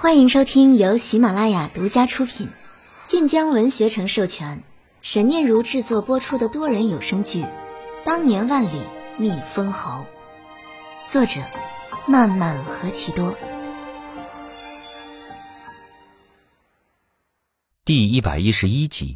欢迎收听由喜马拉雅独家出品、晋江文学城授权、沈念如制作播出的多人有声剧《当年万里觅封侯》，作者漫漫何其多。 第111集。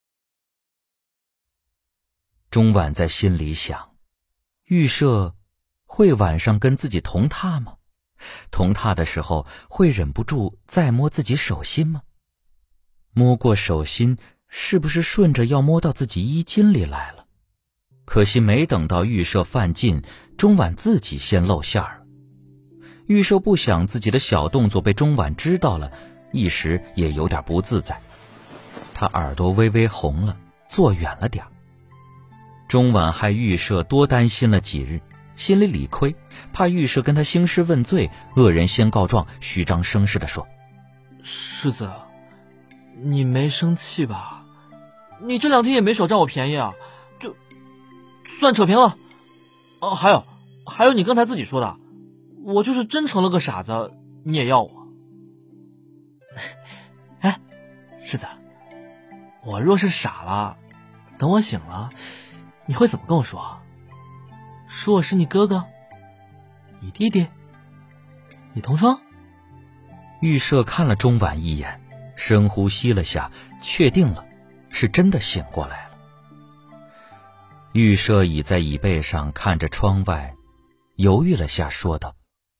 钟婉在心里想，预设会晚上跟自己同榻吗？同榻的时候会忍不住再摸自己手心吗？摸过手心，是不是顺着要摸到自己衣襟里来了？可惜没等到预设犯禁，钟婉自己先露馅了。预设不想自己的小动作被钟婉知道了，一时也有点不自在。他耳朵微微红了，坐远了点。钟婉害预设多担心了几日，心里理亏，怕预设跟他兴师问罪，恶人先告状，虚张声势地说： 世子，你没生气吧？你这2天也没少占我便宜啊，就算扯平了。还有你刚才自己说的，我就是真成了个傻子，你也要我。哎，世子，我若是傻了，等我醒了，你会怎么跟我说？说我是你哥哥，你弟弟，你同窗？ 预设看了钟婉一眼，深呼吸了下，确定了，是真的醒过来了。预设倚在椅背上看着窗外，犹豫了下，说道：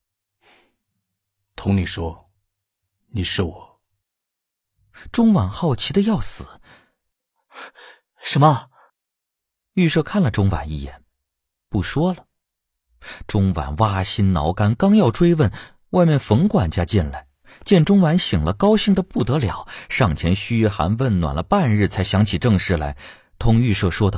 同你说，你是我。 钟婉好奇的要死。 什么？ 预设看了钟婉一眼，不说了。钟婉挖心挠肝，刚要追问，外面冯管家进来，见钟婉醒了，高兴得不得了，上前嘘寒问暖了半日，才想起正事来，同预设说道：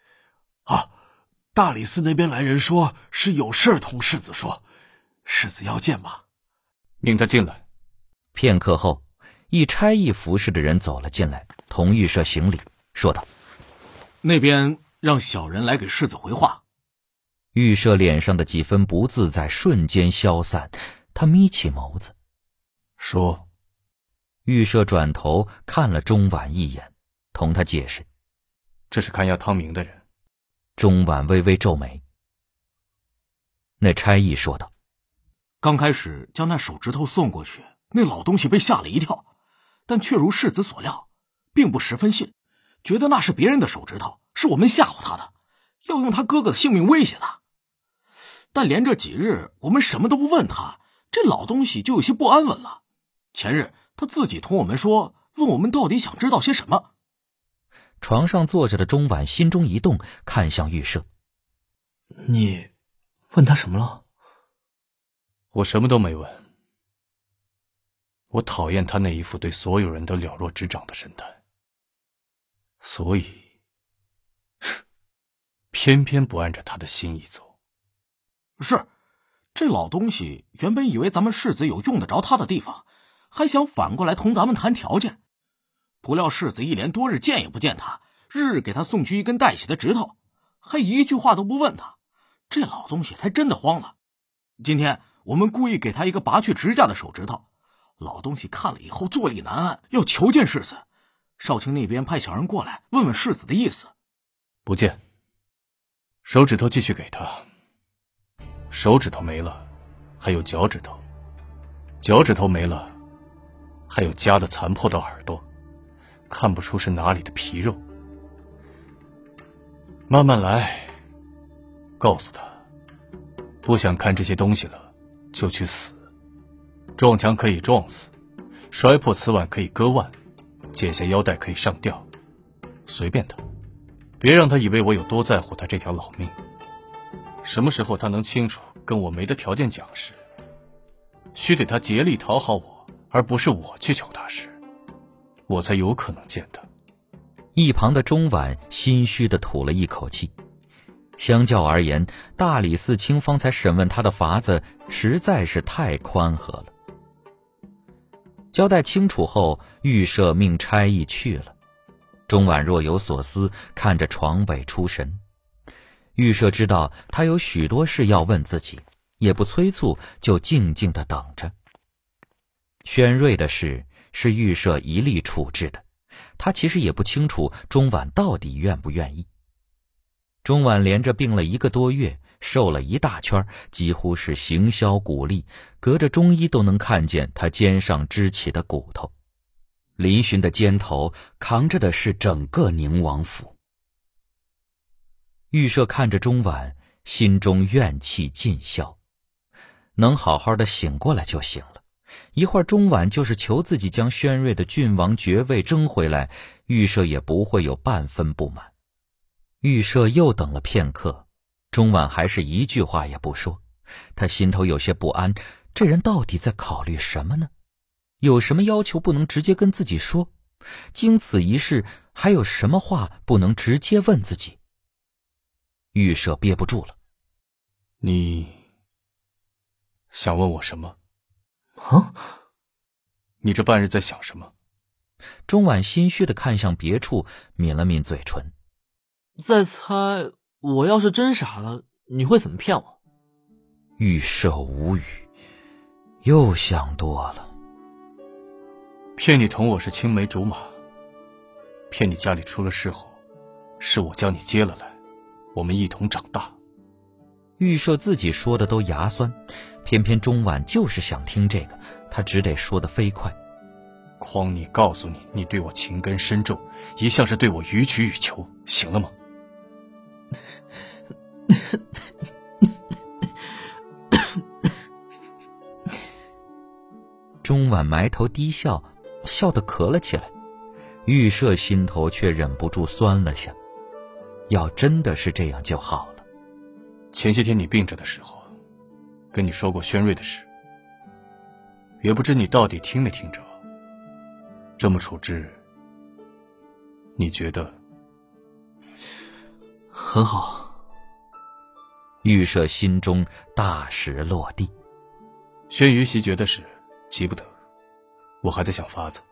大理寺那边来人说是有事同世子说，世子要见吗？ 命他进来。 片刻后，一差役服侍的人走了进来，同预设行礼，说道： 那边让小人来给世子回话。 预设脸上的几分不自在瞬间消散，他眯起眸子说。 预设转头看了钟婉一眼，同他解释： 这是看押汤明的人。 钟婉微微皱眉。那差役说道： 刚开始将那手指头送过去，那老东西被吓了一跳，但却如世子所料，并不十分信，觉得那是别人的手指头，是我们吓唬他的，要用他哥哥的性命威胁他。但连这几日我们什么都不问他，这老东西就有些不安稳了。前日他自己同我们说，问我们到底想知道些什么。 床上坐着的钟婉心中一动，看向预设： 你问他什么了？ 我什么都没问。我讨厌他那一副对所有人都了若指掌的神态，所以偏偏不按着他的心意走。 是，这老东西原本以为咱们世子有用得着他的地方，还想反过来同咱们谈条件，不料世子一连多日见也不见他，日日给他送去一根带血的指头，还一句话都不问他，这老东西才真的慌了。今天我们故意给他一个拔去指甲的手指头，老东西看了以后坐立难安，要求见世子。少卿那边派小人过来问问世子的意思。 不见。手指头继续给他。手指头没了，还有脚趾头。脚趾头没了，还有夹的残破的耳朵，看不出是哪里的皮肉。慢慢来，告诉他，不想看这些东西了，就去死。撞墙可以撞死，摔破瓷碗可以割腕，解下腰带可以上吊，随便他，别让他以为我有多在乎他这条老命。什么时候他能清楚跟我没得条件讲时，须得他竭力讨好我，而不是我去求他时，我才有可能见他。 一旁的钟婉心虚地吐了一口气。相较而言，大理寺卿方才审问他的法子实在是太宽和了。交代清楚后，预设命差役去了。钟婉若有所思，看着床尾出神。预设知道他有许多事要问自己，也不催促，就静静地等着。 宣瑞的事是预设一力处置的，他其实也不清楚钟婉到底愿不愿意。钟婉连着病了1个多月，瘦了一大圈，几乎是形销骨立，隔着中医都能看见他肩上支起的骨头。嶙峋的肩头扛着的是整个宁王府。预设看着钟婉，心中怨气尽消，能好好的醒过来就行了。一会儿钟婉就是求自己将宣瑞的郡王爵位争回来，预设也不会有半分不满。预设又等了片刻，钟婉还是一句话也不说。他心头有些不安，这人到底在考虑什么呢？有什么要求不能直接跟自己说？经此一事，还有什么话不能直接问自己？预设憋不住了。 你想问我什么？ 啊？ 你这半日在想什么？ 钟婉心虚地看向别处，抿了抿嘴唇。 再猜，我要是真傻了，你会怎么骗我？ 预设无语，又想多了。 骗你同我是青梅竹马，骗你家里出了事后，是我将你接了来，我们一同长大。 预设自己说的都牙酸，偏偏钟婉就是想听这个，他只得说得飞快。 匡你告诉你，你对我情根深重，一向是对我予取予求，行了吗？ 钟婉埋头低笑，笑得咳了起来。预设心头却忍不住酸了下，要真的是这样就好了。 前些天你病着的时候，跟你说过宣瑞的事，也不知你到底听没听着。这么处置，你觉得？ 很好。 预设心中大石落地。 宣于袭爵的事急不得，我还在想法子。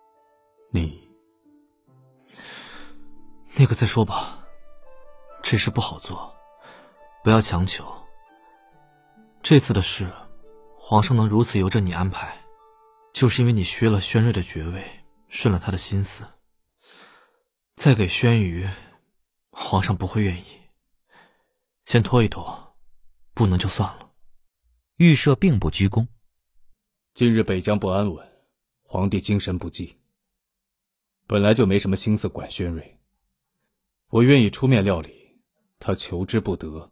那个再说吧，这事不好做，不要强求。这次的事，皇上能如此由着你安排，就是因为你削了宣瑞的爵位，顺了他的心思。再给宣于，皇上不会愿意。先拖一拖，不能就算了。 预设并不居功。 近日北疆不安稳，皇帝精神不济，本来就没什么心思管宣瑞，我愿意出面料理，他求之不得。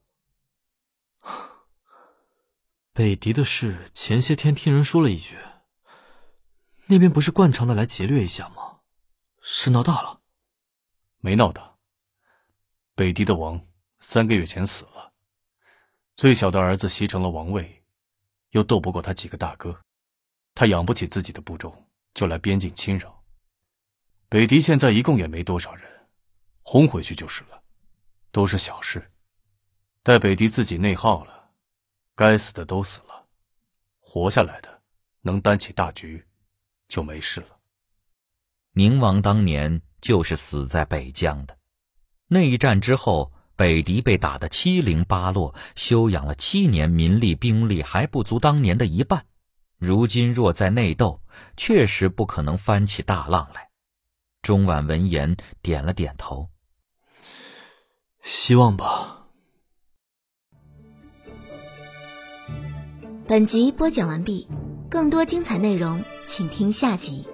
北狄的事前些天听人说了一句，那边不是惯常的来劫掠一下吗？是闹大了？ 没闹大，北狄的王3个月前死了，最小的儿子袭成了王位，又斗不过他几个大哥，他养不起自己的部众，就来边境侵扰。北狄现在一共也没多少人，轰回去就是了，都是小事。待北狄自己内耗了，该死的都死了，活下来的能担起大局，就没事了。 宁王当年就是死在北疆的。内战之后，北狄被打得七零八落，休养了7年，民力兵力还不足当年的一半。如今若在内斗，确实不可能翻起大浪来。钟婉闻言点了点头， 希望吧。 本集播讲完毕，更多精彩内容请听下集。